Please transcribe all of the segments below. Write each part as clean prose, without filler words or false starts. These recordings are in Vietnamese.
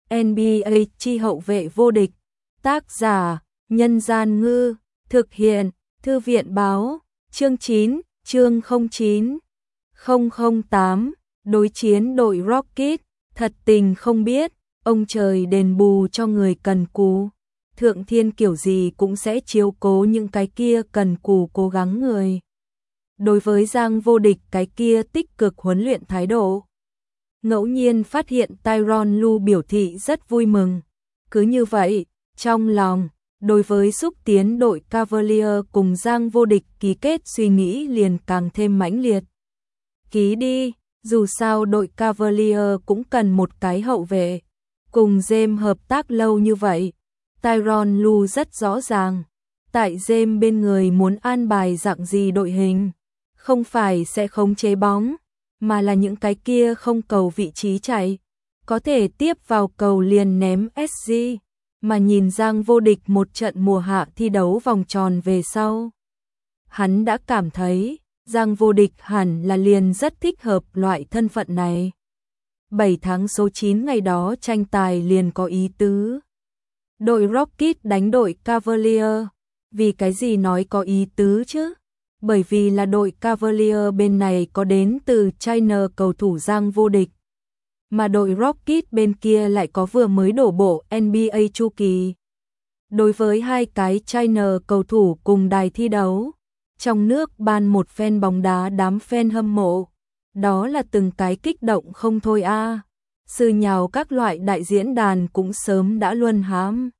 NBA chi hậu vệ vô địch. Tác giả: Nhân Gian Ngư. Thực hiện: Thư viện Báo. Chương 9, chương 09.008. Đối chiến đội Rocket. Thật tình không biết, ông trời đền bù cho người cần cù. Thượng thiên kiểu gì cũng sẽ chiếu cố những cái kia cần cù cố gắng người. Đối với Giang Vô Địch cái kia tích cực huấn luyện thái độ, ngẫu nhiên phát hiện Tyronn Lue biểu thị rất vui mừng. Cứ như vậy, trong lòng, đối với xúc tiến đội Cavalier cùng Giang Vô Địch ký kết suy nghĩ liền càng thêm mãnh liệt. Ký đi, dù sao đội Cavalier cũng cần một cái hậu vệ. Cùng James hợp tác lâu như vậy, Tyronn Lue rất rõ ràng, tại James bên người muốn an bài dạng gì đội hình. Không phải sẽ khống chế bóng, mà là những cái kia không cầu vị trí chạy, có thể tiếp vào cầu liền ném SG, mà nhìn Giang Vô Địch một trận mùa hạ thi đấu vòng tròn về sau. Hắn đã cảm thấy, Giang Vô Địch hẳn là liền rất thích hợp loại thân phận này. 7 tháng số 9 ngày đó tranh tài liền có ý tứ. Đội Rocket đánh đội Cavalier, vì cái gì nói có ý tứ chứ? Bởi vì là đội Cavalier bên này có đến từ China cầu thủ Giang Vô Địch, mà đội Rocket bên kia lại có vừa mới đổ bộ NBA chu kỳ. Đối với hai cái China cầu thủ cùng đài thi đấu, trong nước ban một phen bóng đá đám fan hâm mộ, đó là từng cái kích động không thôi a. Sư nhào các loại đại diễn đàn cũng sớm đã luân hãm.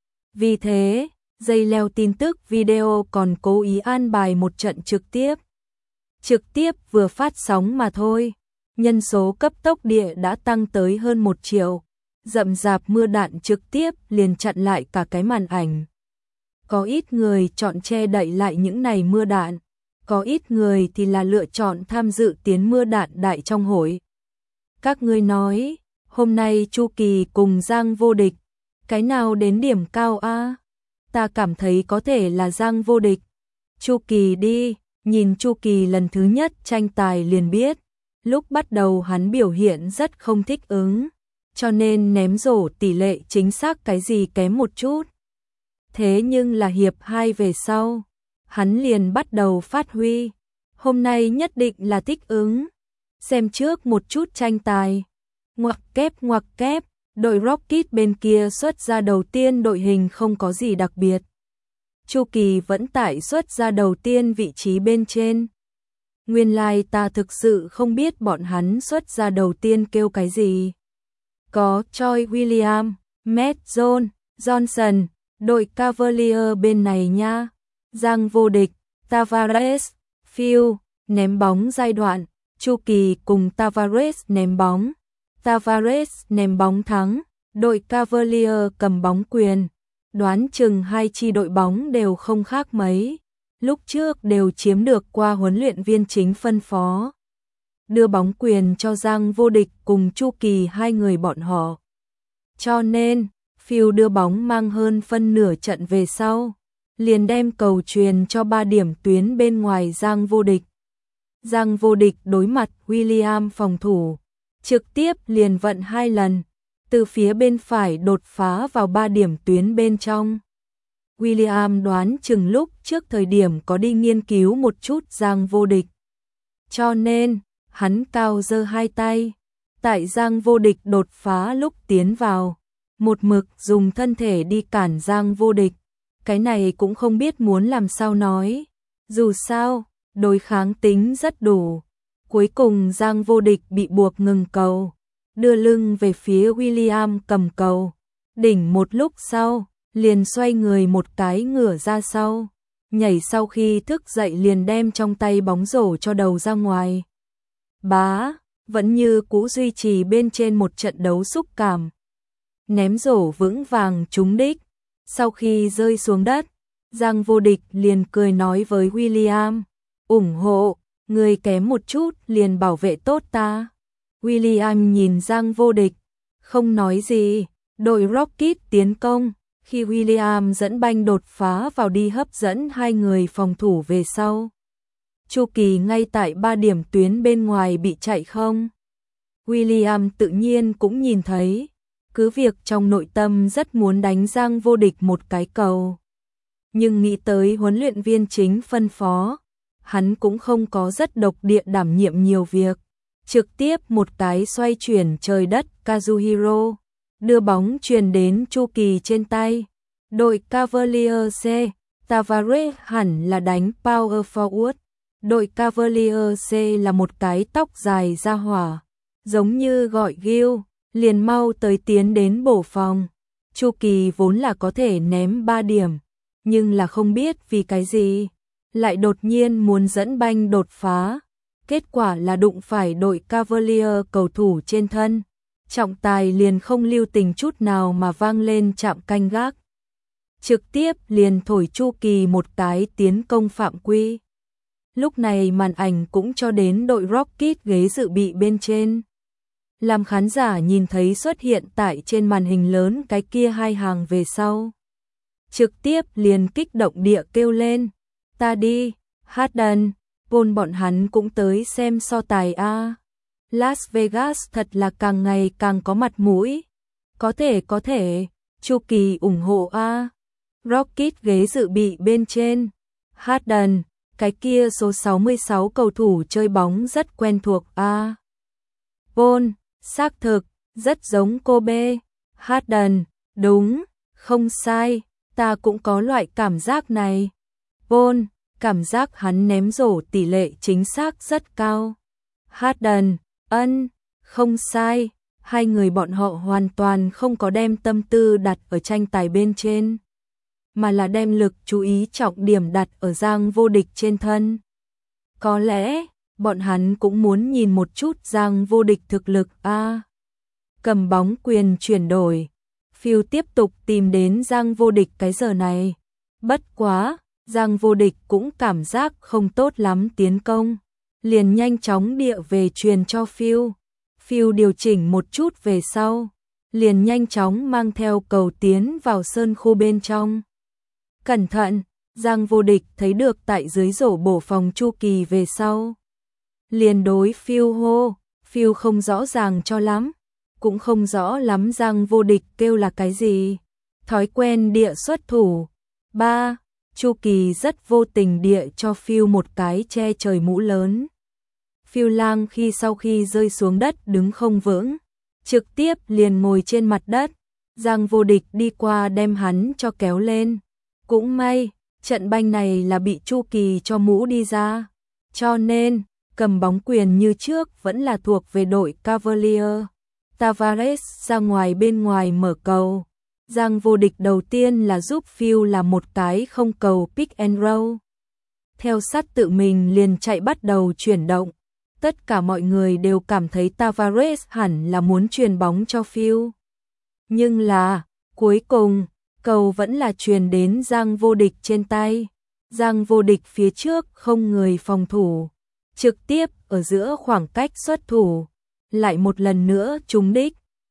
Vì thế, dây leo tin tức video còn cố ý an bài một trận trực tiếp. Trực tiếp vừa phát sóng mà thôi, nhân số cấp tốc địa đã tăng tới hơn 1 triệu. Rậm rạp mưa đạn trực tiếp liền chặn lại cả cái màn ảnh. Có ít người chọn che đậy lại những này mưa đạn, có ít người thì là lựa chọn tham dự tiến mưa đạn đại trong hội. Các ngươi nói, hôm nay Chu Kỳ cùng Giang Vô Địch, cái nào đến điểm cao a? Ta cảm thấy có thể là Giang Vô Địch. Chu Kỳ đi, nhìn Chu Kỳ lần thứ nhất tranh tài liền biết, lúc bắt đầu hắn biểu hiện rất không thích ứng, cho nên ném rổ tỷ lệ chính xác cái gì kém một chút. Thế nhưng là hiệp 2 về sau, hắn liền bắt đầu phát huy, hôm nay nhất định là thích ứng. Xem trước một chút tranh tài. Ngoặc kép, đội Rocket bên kia xuất ra đầu tiên đội hình không có gì đặc biệt. Chu Kỳ vẫn tại xuất ra đầu tiên vị trí bên trên. Nguyên lai ta thực sự không biết bọn hắn xuất ra đầu tiên kêu cái gì. Có Troy Williams, Matt Johnson, đội Cavalier bên này nha. Giang Vô Địch, Tavares, Phil, ném bóng giai đoạn, Chu Kỳ cùng Tavares ném bóng. Tavares ném bóng thắng, đội Cavalier cầm bóng quyền. Đoán chừng hai chi đội bóng đều không khác mấy. Lúc trước đều chiếm được qua huấn luyện viên chính phân phó. Đưa bóng quyền cho Giang Vô Địch cùng Chu Kỳ hai người bọn họ. Cho nên, Phil đưa bóng mang hơn phân nửa trận về sau, liền đem cầu truyền cho 3 điểm tuyến bên ngoài Giang Vô Địch. Giang Vô Địch đối mặt Williams phòng thủ, trực tiếp liền vận 2 lần, từ phía bên phải đột phá vào 3 điểm tuyến bên trong. Williams đoán chừng lúc trước thời điểm có đi nghiên cứu một chút Giang Vô Địch. Cho nên, hắn cao giơ hai tay, tại Giang Vô Địch đột phá lúc tiến vào, một mực dùng thân thể đi cản Giang Vô Địch. Cái này cũng không biết muốn làm sao nói. Dù sao, đối kháng tính rất đủ. Cuối cùng Giang Vô Địch bị buộc ngừng cầu, đưa lưng về phía Williams cầm cầu. Đỉnh một lúc sau, liền xoay người một cái ngửa ra sau. Nhảy sau khi thức dậy liền đem trong tay bóng rổ cho đầu ra ngoài. Bá, vẫn như cũ duy trì bên trên một trận đấu xúc cảm. Ném rổ vững vàng trúng đích. Sau khi rơi xuống đất, Giang Vô Địch liền cười nói với Williams, ủng hộ, người kém một chút liền bảo vệ tốt ta. Williams nhìn Giang Vô Địch, không nói gì. Đội Rocket tiến công, khi Williams dẫn banh đột phá vào đi hấp dẫn hai người phòng thủ về sau. Chu Kỳ ngay tại 3 điểm tuyến bên ngoài bị chạy không. Williams tự nhiên cũng nhìn thấy, cứ việc trong nội tâm rất muốn đánh Giang Vô Địch một cái cầu. Nhưng nghĩ tới huấn luyện viên chính phân phó, hắn cũng không có rất độc địa đảm nhiệm nhiều việc. Trực tiếp một cái xoay chuyển trời đất Kazuhiro, đưa bóng truyền đến Chu Kỳ trên tay. Đội Cavaliers C, Tavares hẳn là đánh power forward. Đội Cavaliers C là một cái tóc dài ra hỏa, giống như gọi Gil, liền mau tới tiến đến bổ phòng. Chu Kỳ vốn là có thể ném 3 điểm, nhưng là không biết vì cái gì, lại đột nhiên muốn dẫn banh đột phá. Kết quả là đụng phải đội Cavalier cầu thủ trên thân. Trọng tài liền không lưu tình chút nào mà vang lên chạm canh gác. Trực tiếp liền thổi Chu Kỳ một cái tiến công phạm quy. Lúc này màn ảnh cũng cho đến đội Rocket ghế dự bị bên trên. Làm khán giả nhìn thấy xuất hiện tại trên màn hình lớn cái kia hai hàng về sau. Trực tiếp liền kích động địa kêu lên. Ta đi, Harden, Paul bọn hắn cũng tới xem so tài a. Las Vegas thật là càng ngày càng có mặt mũi. Có thể, Chu Kỳ ủng hộ a. Rocket ghế dự bị bên trên. Harden, cái kia số 66 cầu thủ chơi bóng rất quen thuộc a. Paul, xác thực, rất giống Kobe. Harden, đúng, không sai, ta cũng có loại cảm giác này. Paul, cảm giác hắn ném rổ tỷ lệ chính xác rất cao. Harden, không sai, hai người bọn họ hoàn toàn không có đem tâm tư đặt ở tranh tài bên trên, mà là đem lực chú ý trọng điểm đặt ở Giang Vô Địch trên thân. Có lẽ, bọn hắn cũng muốn nhìn một chút Giang Vô Địch thực lực a. Cầm bóng quyền chuyển đổi, Phil tiếp tục tìm đến Giang Vô Địch cái giờ này. Bất quá, Giang Vô Địch cũng cảm giác không tốt lắm tiến công, liền nhanh chóng địa về truyền cho Phil. Phil điều chỉnh một chút về sau, liền nhanh chóng mang theo cầu tiến vào sân khu bên trong. Cẩn thận, Giang Vô Địch thấy được tại dưới rổ bổ phòng Chu Kỳ về sau. Liền đối Phil hô, Phil không rõ ràng cho lắm, cũng không rõ lắm Giang Vô Địch kêu là cái gì. Thói quen địa xuất thủ. 3. Chu Kỳ rất vô tình địa cho Phil một cái che trời mũ lớn. Phil Lang sau khi rơi xuống đất đứng không vững, trực tiếp liền ngồi trên mặt đất. Giang Vô Địch đi qua đem hắn cho kéo lên. Cũng may, trận banh này là bị Chu Kỳ cho mũ đi ra, cho nên cầm bóng quyền như trước vẫn là thuộc về đội Cavalier. Tavares ra bên ngoài mở cầu. Giang Vô Địch đầu tiên là giúp Phil làm một cái không cầu pick and roll. Theo sát tự mình liền chạy bắt đầu chuyển động. Tất cả mọi người đều cảm thấy Tavares hẳn là muốn truyền bóng cho Phil. Nhưng là, cuối cùng, cầu vẫn là truyền đến Giang Vô Địch trên tay. Giang Vô Địch phía trước không người phòng thủ, trực tiếp ở giữa khoảng cách xuất thủ, lại một lần nữa trúng đích.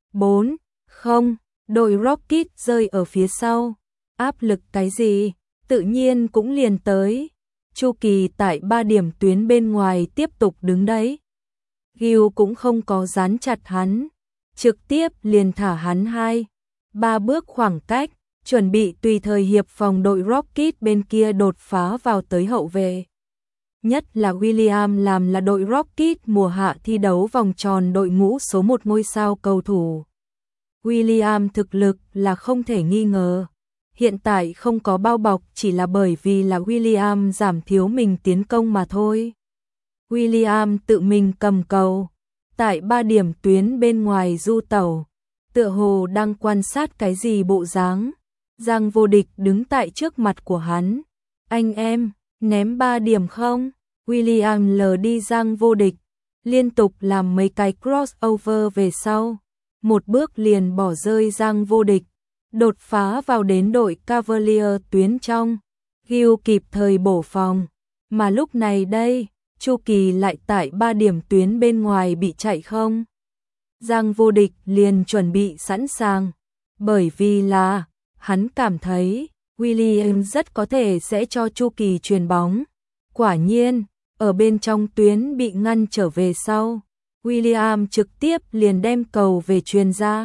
4-0, đội Rocket rơi ở phía sau. Áp lực cái gì, tự nhiên cũng liền tới. Chu Kỳ tại 3 điểm tuyến bên ngoài tiếp tục đứng đấy. Gil cũng không có dán chặt hắn, trực tiếp liền thả hắn 2-3 bước khoảng cách, chuẩn bị tùy thời hiệp phòng đội Rocket bên kia đột phá vào tới hậu vệ. Nhất là William làm là đội Rocket mùa hạ thi đấu vòng tròn đội ngũ số 1 ngôi sao cầu thủ. William thực lực là không thể nghi ngờ. Hiện tại không có bao bọc chỉ là bởi vì là William giảm thiếu mình tiến công mà thôi. William tự mình cầm cầu, tại 3 điểm tuyến bên ngoài du tẩu, tựa hồ đang quan sát cái gì bộ dáng. Giang Vô Địch đứng tại trước mặt của hắn. Anh em, ném 3 điểm không? William lờ đi Giang Vô Địch, liên tục làm mấy cái crossover về sau. Một bước liền bỏ rơi Giang Vô Địch, đột phá vào đến đội Cavalier tuyến trong. Gil kịp thời bổ phòng, mà lúc này đây, Chu Kỳ lại tại 3 điểm tuyến bên ngoài bị chạy không. Giang Vô Địch liền chuẩn bị sẵn sàng, bởi vì là hắn cảm thấy William rất có thể sẽ cho Chu Kỳ chuyền bóng. Quả nhiên, ở bên trong tuyến bị ngăn trở về sau, William trực tiếp liền đem cầu về chuyền ra.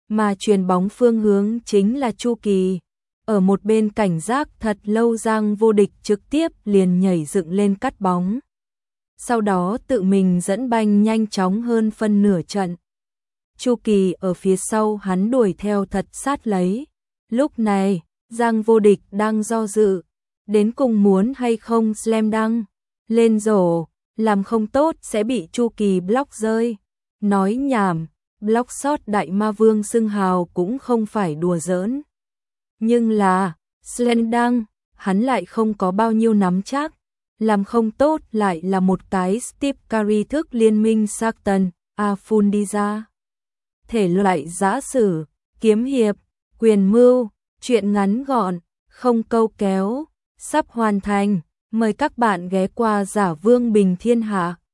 mà chuyền bóng phương hướng chính là Chu Kỳ. Ở một bên cảnh giác thật lâu, Giang Vô Địch trực tiếp liền nhảy dựng lên cắt bóng. Sau đó tự mình dẫn banh nhanh chóng hơn phân nửa trận. Chu Kỳ ở phía sau hắn đuổi theo thật sát lấy. Lúc này, Giang Vô Địch đang do dự, đến cùng muốn hay không slam dunk lên rổ, làm không tốt sẽ bị Chu Kỳ block rơi. Nói nhảm, block shot đại ma vương xưng hào cũng không phải đùa giỡn. Nhưng là, slam dunk, hắn lại không có bao nhiêu nắm chắc, làm không tốt lại là một cái Steve Curry thức liên minh Stockton, Full đi ra. Thể loại giã sử, kiếm hiệp, quyền mưu, truyện ngắn gọn, không câu kéo, sắp hoàn thành. Mời các bạn ghé qua Giả Vương Bình Thiên Hạ.